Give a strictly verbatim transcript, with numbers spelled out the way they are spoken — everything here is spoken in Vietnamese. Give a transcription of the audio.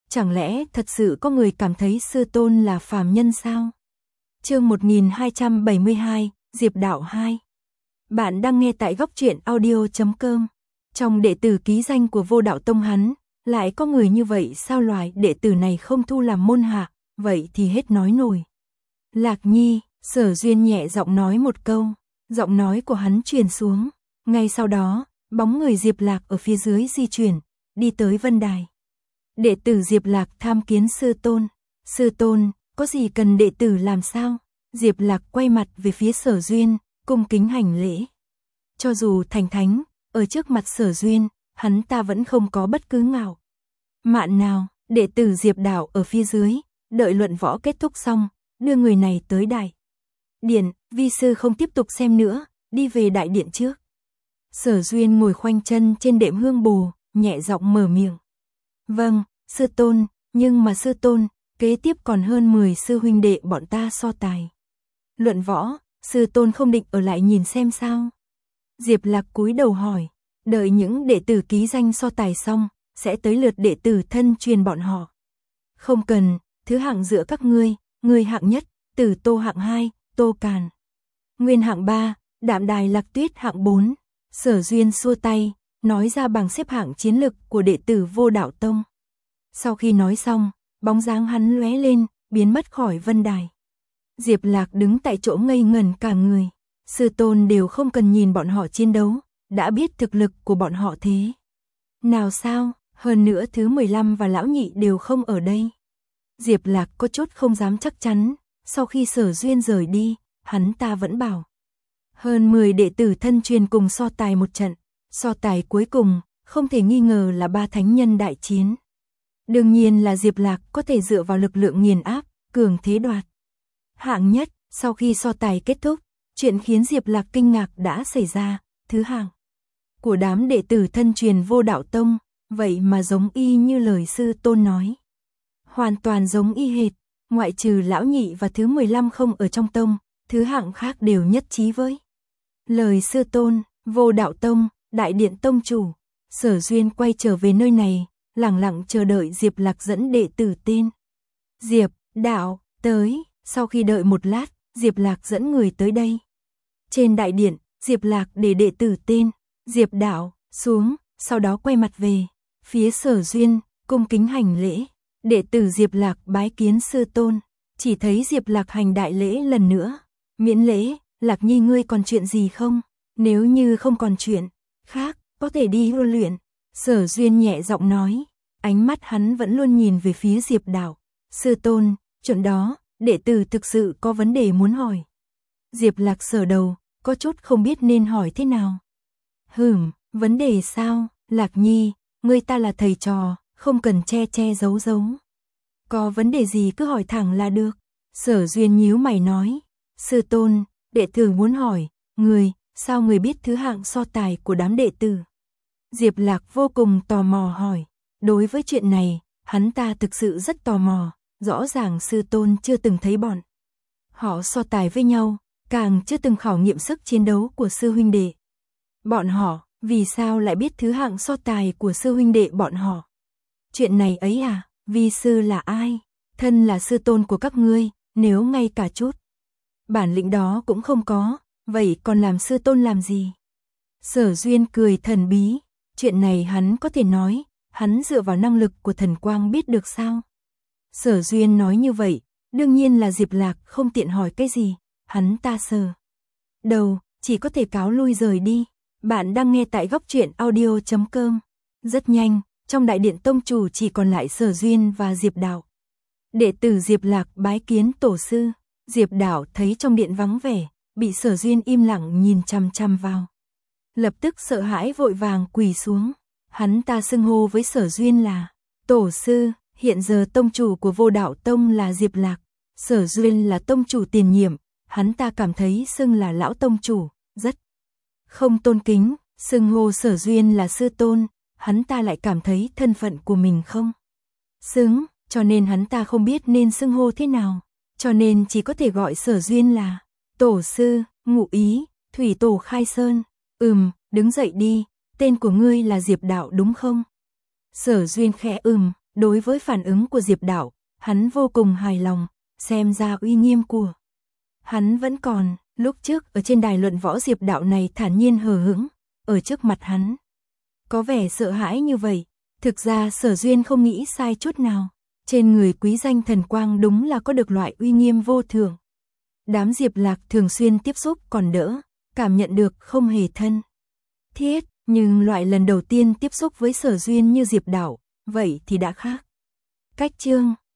chẳng lẽ thật sự có người cảm thấy sư tôn là phàm nhân sao? Chương một nghìn hai trăm bảy mươi hai, Diệp Đạo hai. Bạn đang nghe tại góc truyện audio chấm com. Trong đệ tử ký danh của Vô Đạo Tông hắn, lại có người như vậy sao? Loài đệ tử này không thu làm môn hạ, vậy thì hết nói nổi. Lạc Nhi, Sở Duyên nhẹ giọng nói một câu, giọng nói của hắn truyền xuống. Ngay sau đó, bóng người Diệp Lạc ở phía dưới di chuyển, đi tới vân đài. Đệ tử Diệp Lạc tham kiến sư tôn. Sư tôn, có gì cần đệ tử làm sao? Diệp Lạc quay mặt về phía Sở Duyên, cung kính hành lễ. Cho dù thành thánh, ở trước mặt Sở Duyên, hắn ta vẫn không có bất cứ ngạo mạn nào. Đệ tử Diệp Đạo ở phía dưới, đợi luận võ kết thúc xong, đưa người này tới đại điện. Vi sư không tiếp tục xem nữa, đi về đại điện trước. Sở Duyên ngồi khoanh chân trên đệm hương bồ, nhẹ giọng mở miệng. Vâng, sư tôn, nhưng mà sư tôn, kế tiếp còn hơn mười sư huynh đệ bọn ta so tài luận võ, sư tôn không định ở lại nhìn xem sao? Diệp Lạc cúi đầu hỏi. Đợi những đệ tử ký danh so tài xong, sẽ tới lượt đệ tử thân truyền bọn họ. Không cần, thứ hạng giữa các ngươi, ngươi hạng nhất, Tử Tô hạng hai, Tô Càn Nguyên hạng ba, Đạm Đài Lạc Tuyết hạng bốn. Sở Duyên xua tay, nói ra bảng xếp hạng chiến lực của đệ tử Vô Đạo Tông. Sau khi nói xong, bóng dáng hắn lóe lên, biến mất khỏi vân đài. Diệp Lạc đứng tại chỗ ngây ngẩn cả người. Sư tôn đều không cần nhìn bọn họ chiến đấu, đã biết thực lực của bọn họ thế nào sao? Hơn nữa thứ mười lăm và lão nhị đều không ở đây. Diệp Lạc có chút không dám chắc chắn. Sau khi Sở Duyên rời đi, hắn ta vẫn bảo hơn mười đệ tử thân truyền cùng so tài một trận. So tài cuối cùng, không thể nghi ngờ là ba thánh nhân đại chiến. Đương nhiên là Diệp Lạc có thể dựa vào lực lượng nghiền áp, cường thế đoạt hạng nhất. Sau khi so tài kết thúc, chuyện khiến Diệp Lạc kinh ngạc đã xảy ra. Thứ hạng của đám đệ tử thân truyền Vô Đạo Tông, vậy mà giống y như lời sư tôn nói. Hoàn toàn giống y hệt, ngoại trừ lão nhị và thứ mười lăm không ở trong tông, thứ hạng khác đều nhất trí với lời sư tôn. Vô Đạo Tông, đại điện tông chủ. Sở Duyên quay trở về nơi này, lặng lặng chờ đợi Diệp Lạc dẫn đệ tử tên Diệp Đạo tới. Sau khi đợi một lát, Diệp Lạc dẫn người tới đây. Trên đại điện, Diệp Lạc để đệ tử tên Diệp Đạo xuống, sau đó quay mặt về phía Sở Duyên, cung kính hành lễ. Đệ tử Diệp Lạc bái kiến sư tôn. Chỉ thấy Diệp Lạc hành đại lễ lần nữa. Miễn lễ, Lạc Nhi ngươi còn chuyện gì không? Nếu như không còn chuyện khác, có thể đi huấn luyện. Sở Duyên nhẹ giọng nói, ánh mắt hắn vẫn luôn nhìn về phía Diệp Đạo. Sư tôn, chuyện đó, đệ tử thực sự có vấn đề muốn hỏi. Diệp Lạc sờ đầu, có chút không biết nên hỏi thế nào. Hừm, vấn đề sao? Lạc Nhi, ngươi ta là thầy trò, không cần che che giấu giấu. Có vấn đề gì cứ hỏi thẳng là được. Sở Duyên nhíu mày nói, sư tôn, đệ tử muốn hỏi, người, sao người biết thứ hạng so tài của đám đệ tử? Diệp Lạc vô cùng tò mò hỏi. Đối với chuyện này, hắn ta thực sự rất tò mò. Rõ ràng sư tôn chưa từng thấy bọn họ so tài với nhau, càng chưa từng khảo nghiệm sức chiến đấu của sư huynh đệ bọn họ, vì sao lại biết thứ hạng so tài của sư huynh đệ bọn họ? Chuyện này ấy à? Vi sư là ai? Thân là sư tôn của các ngươi, nếu ngay cả chút bản lĩnh đó cũng không có, vậy còn làm sư tôn làm gì? Sở Duyên cười thần bí. Chuyện này hắn có thể nói, hắn dựa vào năng lực của thần quang biết được sao? Sở Duyên nói như vậy, đương nhiên là Diệp Lạc không tiện hỏi cái gì. Hắn ta sờ đầu, chỉ có thể cáo lui rời đi. Bạn đang nghe tại góc truyện audio chấm com. Rất nhanh, trong đại điện tông chủ chỉ còn lại Sở Duyên và Diệp Đạo. Đệ tử Diệp Lạc bái kiến tổ sư. Diệp Đạo thấy trong điện vắng vẻ, bị Sở Duyên im lặng nhìn chằm chằm vào. Lập tức sợ hãi vội vàng quỳ xuống. Hắn ta xưng hô với Sở Duyên là tổ sư. Hiện giờ tông chủ của Vô Đạo Tông là Diệp Lạc. Sở Duyên là tông chủ tiền nhiệm. Hắn ta cảm thấy xưng là lão tông chủ, rất không tôn kính. Xưng hô Sở Duyên là sư tôn, hắn ta lại cảm thấy thân phận của mình không xứng, cho nên hắn ta không biết nên xưng hô thế nào. Cho nên chỉ có thể gọi Sở Duyên là tổ sư. Ngụ ý, thủy tổ khai sơn. Ừm, đứng dậy đi, tên của ngươi là Diệp Đạo đúng không? Sở Duyên khẽ ừm, Đối với phản ứng của Diệp Đạo, hắn vô cùng hài lòng, xem ra uy nghiêm của hắn vẫn còn. Lúc trước ở trên đài luận võ Diệp Đạo này thản nhiên hờ hững, ở trước mặt hắn có vẻ sợ hãi như vậy. Thực ra Sở Duyên không nghĩ sai chút nào, trên người quý danh thần quang đúng là có được loại uy nghiêm vô thượng. Đám Diệp Lạc thường xuyên tiếp xúc còn đỡ, cảm nhận được không hề thân thiết, nhưng loại lần đầu tiên tiếp xúc với Sở Duyên như Diệp Đạo, vậy thì đã khác. Cách chương